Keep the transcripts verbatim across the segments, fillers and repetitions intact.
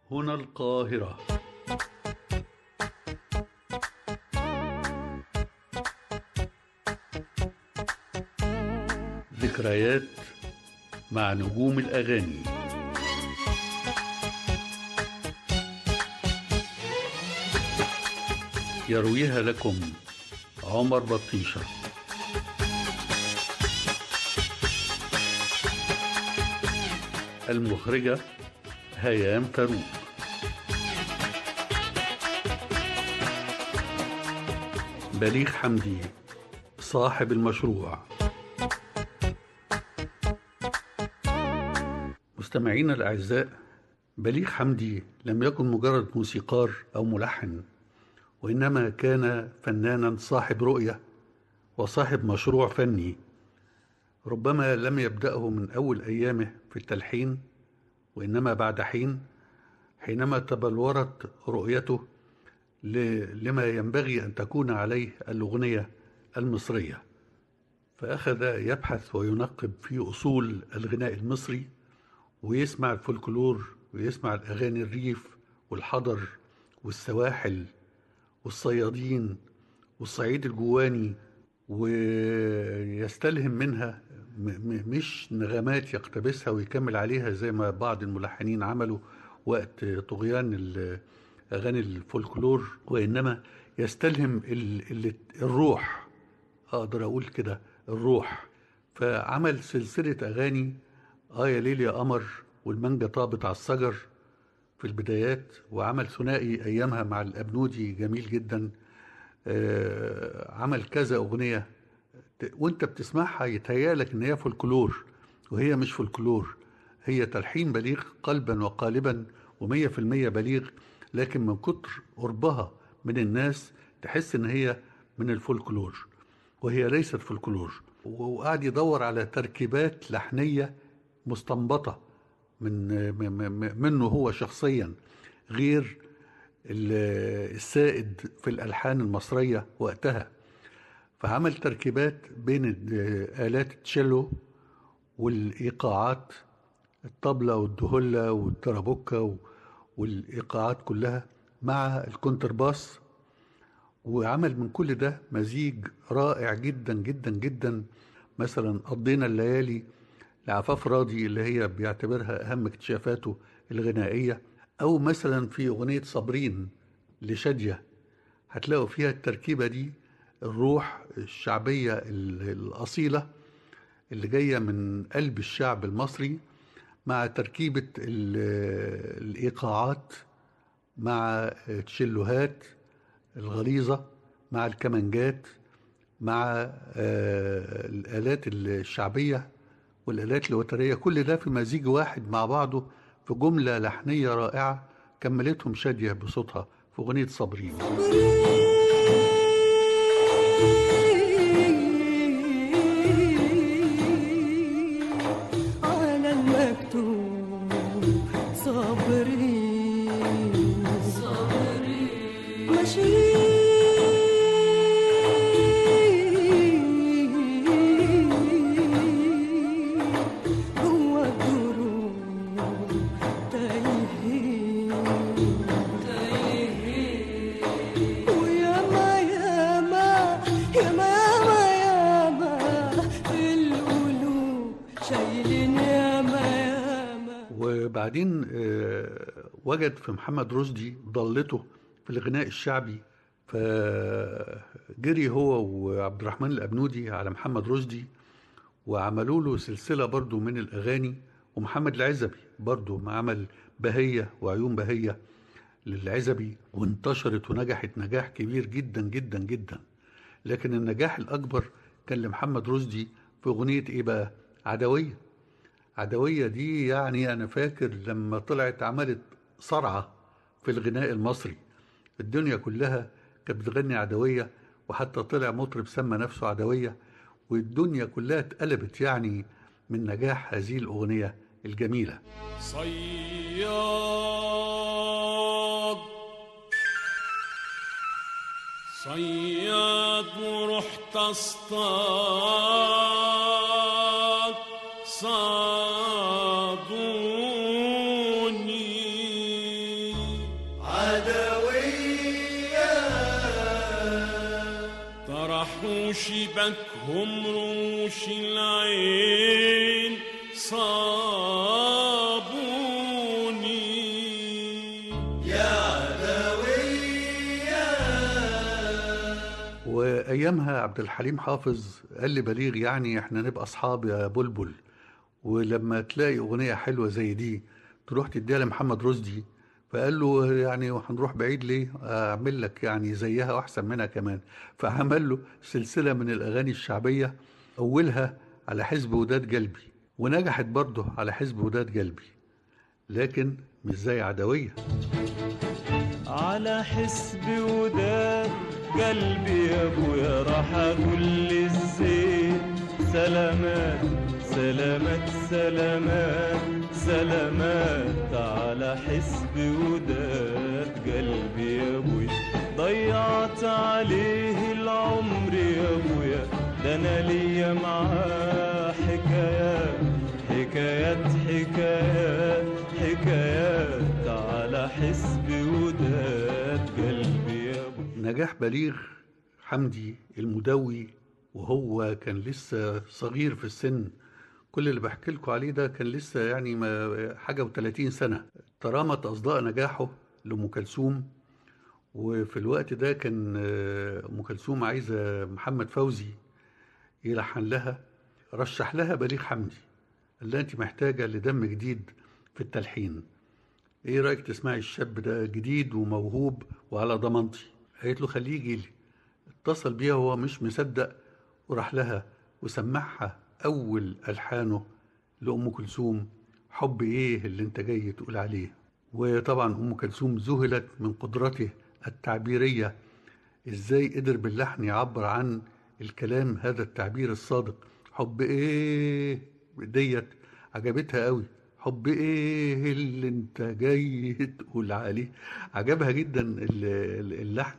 هنا القاهرة. ذكريات مع نجوم الأغاني. يرويها لكم عمر بطيشة. المخرجة هيام فاروق. بليغ حمدي صاحب المشروع. مستمعينا الأعزاء، بليغ حمدي لم يكن مجرد موسيقار أو ملحن، وإنما كان فنانا صاحب رؤية وصاحب مشروع فني. ربما لم يبدأه من أول أيامه في التلحين، وإنما بعد حين، حينما تبلورت رؤيته لما ينبغي أن تكون عليه الأغنية المصرية، فأخذ يبحث وينقب في أصول الغناء المصري، ويسمع الفولكلور ويسمع الأغاني الريف والحضر والسواحل والصيادين والصعيد الجواني، ويستلهم منها مش نغمات يقتبسها ويكمل عليها زي ما بعض الملحنين عملوا وقت طغيان أغاني الفولكلور، وإنما يستلهم الروح، أقدر أقول كده الروح. فعمل سلسلة أغاني آه يا ليل يا قمر والمانجا طابت على الشجر في البدايات، وعمل ثنائي أيامها مع الأبنودي جميل جدا. آه عمل كذا أغنية وانت بتسمعها يتهيألك ان هي فولكلور، وهي مش فولكلور، هي تلحين بليغ قلبا وقالبا ومية في المية بليغ، لكن من كتر قربها من الناس تحس ان هي من الفولكلور وهي ليست فولكلور. وقعد يدور على تركيبات لحنية مستنبطة من منه هو شخصيا، غير السائد في الألحان المصرية وقتها. فعمل تركيبات بين آلات التشيلو والإيقاعات، الطبلة والدهلة والترابوكا والإيقاعات كلها مع الكونترباس، وعمل من كل ده مزيج رائع جدا جدا جدا. مثلا قضينا الليالي لعفاف راضي اللي هي بيعتبرها أهم اكتشافاته الغنائية، أو مثلا في أغنية صابرين لشادية هتلاقوا فيها التركيبة دي، الروح الشعبية الأصيلة اللي جاية من قلب الشعب المصري، مع تركيبة الإيقاعات مع التشيلوهات الغليظة مع الكمانجات مع الآلات الشعبية والآلات الوترية، كل ده في مزيج واحد مع بعضه في جملة لحنية رائعة كملتهم شادية بصوتها في أغنية صابرين. على المكتوب صابرين صابرين ماشيين جوا الدروب تايهين تايهين وياما ياما ياما ياما ياما في القلوب شايلين ياما ياما. وبعدين وجد في محمد رشدي ضلته في الغناء الشعبي، فجري هو وعبد الرحمن الأبنودي على محمد رشدي وعملوا له سلسلة برضو من الأغاني، ومحمد العزبي برضو ما عمل بهية وعيون بهية للعزبي، وانتشرت ونجحت نجاح كبير جدا جدا جدا. لكن النجاح الأكبر كان لمحمد رشدي في أغنية إيه بقى؟ عدوية. عدوية دي يعني أنا فاكر لما طلعت عملت صرعة في الغناء المصري، الدنيا كلها كانت بتغني عدوية، وحتى طلع مطرب سمى نفسه عدوية، والدنيا كلها اتقلبت يعني من نجاح هذه الأغنية الجميلة. صياد صياد ورحت اصطاد صادوني رموش بكهم رموش العين صابوني يا عدوية. وأيامها عبد الحليم حافظ قال لي بليغ يعني احنا نبقى أصحاب يا بلبل، ولما تلاقي أغنية حلوة زي دي تروح تديها لمحمد رشدي، فقال له يعني هنروح بعيد ليه، أعمل لك يعني زيها وأحسن منها كمان. فعمل له سلسلة من الأغاني الشعبية، أولها على حزب وداد قلبي، ونجحت برضه على حزب وداد قلبي، لكن مش زي عدوية. على حسب وداد قلبي يا ابويا راح اقول للزين سلامات سلامات سلامات سلامات. على حسب وداد قلبي يا ابويا ضيعت عليه العمر يا ابويا، ده انا ليا معاه حكايات حكايات حكايات حكايات. على حسب وداد قلبي يا ابويا. نجاح بليغ حمدي المدوي وهو كان لسه صغير في السن، كل اللي بحكي لكم عليه ده كان لسه يعني ما حاجة وثلاثين سنة، ترامت أصداء نجاحه لأم كلثوم. وفي الوقت ده كان أم كلثوم عايزة محمد فوزي يلحن لها، رشح لها بليغ حمدي، قال لها أنت محتاجة لدم جديد في التلحين، إيه رأيك تسمعي الشاب ده جديد وموهوب وعلى ضمانتي؟ قالت له خليه يجي لي. اتصل بيها وهو مش مصدق، وراح لها وسمعها أول ألحانه لأم كلثوم، حب إيه اللي أنت جاي تقول عليه. وطبعا أم كلثوم ذهلت من قدرته التعبيرية، إزاي قدر باللحن يعبر عن الكلام هذا التعبير الصادق. حب إيه ديت عجبتها قوي، حب إيه اللي أنت جاي تقول عليه، عجبها جدا اللحن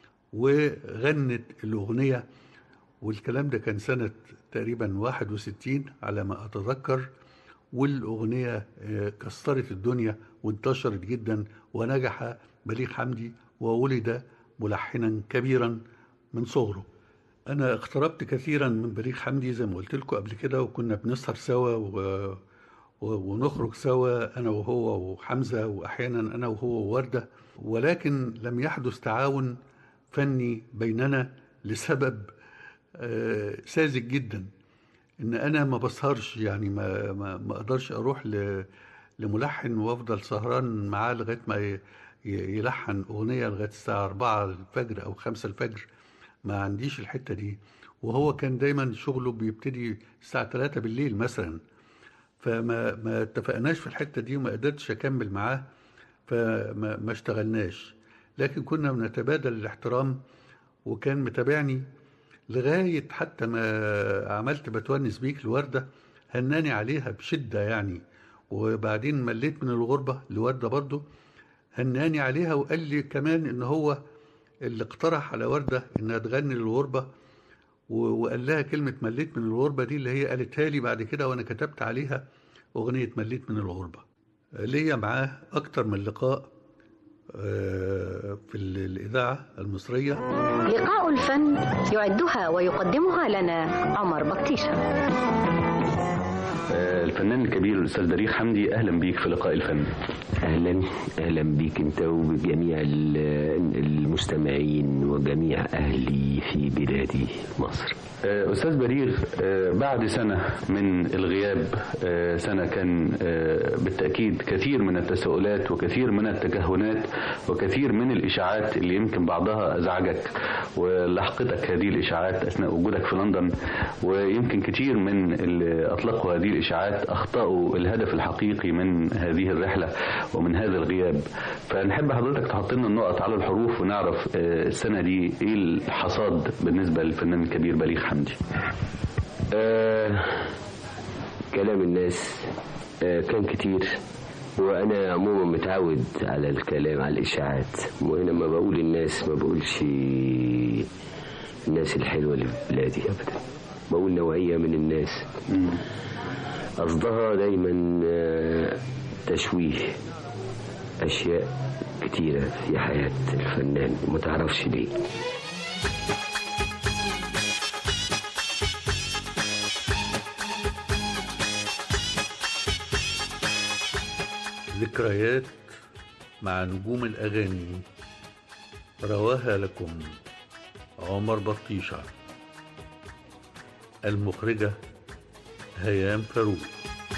وغنت الأغنية. والكلام ده كان سنة تقريبا واحد وستين على ما أتذكر، والأغنية كسرت الدنيا وانتشرت جدا، ونجح بليغ حمدي وولد ملحنا كبيرا من صغره. أنا اقتربت كثيرا من بليغ حمدي زي ما قلت لكم قبل كده، وكنا بنسهر سوا و... ونخرج سوا أنا وهو وحمزة، وأحيانا أنا وهو ووردة، ولكن لم يحدث تعاون فني بيننا لسبب آه ساذج جدا، ان انا ما بسهرش، يعني ما ما, ما اقدرش اروح ل... لملحن وافضل سهران معاه لغايه ما يلحن اغنيه لغايه الساعه أربعة الفجر او خمسة الفجر، ما عنديش الحته دي. وهو كان دايما شغله بيبتدي الساعه ثلاثة بالليل مثلا، فما ما اتفقناش في الحته دي وما قدرتش اكمل معاه، فما ما اشتغلناش، لكن كنا بنتبادل الاحترام، وكان متابعني لغاية حتى ما عملت بتونس بيك لوردة، هناني عليها بشدة يعني. وبعدين مليت من الغربة لوردة برضو، هناني عليها، وقال لي كمان ان هو اللي اقترح على وردة انها تغني للغربة، وقال لها كلمة مليت من الغربة دي اللي هي قالتها لي بعد كده، وانا كتبت عليها اغنية مليت من الغربة. ليا معاه اكتر من لقاء في الإذاعة المصرية. لقاء الفن يعدها ويقدمها لنا عمر بطيشة. الفنان الكبير الأستاذ بليغ حمدي، أهلا بيك في لقاء الفن. أهلا أهلا بيك أنت وبجميع المستمعين وجميع أهلي في بلادي مصر. أستاذ بليغ، بعد سنة من الغياب، سنة كان بالتأكيد كثير من التساؤلات وكثير من التكهنات وكثير من الإشاعات اللي يمكن بعضها أزعجك ولحقتك هذه الإشاعات أثناء وجودك في لندن، ويمكن كثير من اللي أطلقوا هذه الإشاعات أخطأوا الهدف الحقيقي من هذه الرحلة ومن هذا الغياب. فنحب حضرتك تحط لنا النقط على الحروف ونعرف السنة دي إيه الحصاد بالنسبة للفنان الكبير بليغ حمدي. آه كلام الناس آه كان كتير، وأنا عموما متعود على الكلام على الإشاعات، ولما بقول الناس ما بقولش الناس الحلوة اللي في بلادي أبدا، بقول نوعية من الناس قصدها دايما آه تشويه أشياء كتيرة في حياة الفنان وما تعرفش ليه. ذكريات مع نجوم الأغاني، رواها لكم عمر بطيشة. المخرجة هيام فاروق.